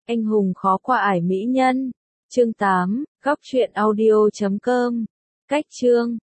Anh hùng khó qua ải mỹ nhân. Chương 8, góc truyện audio.com. Cách chương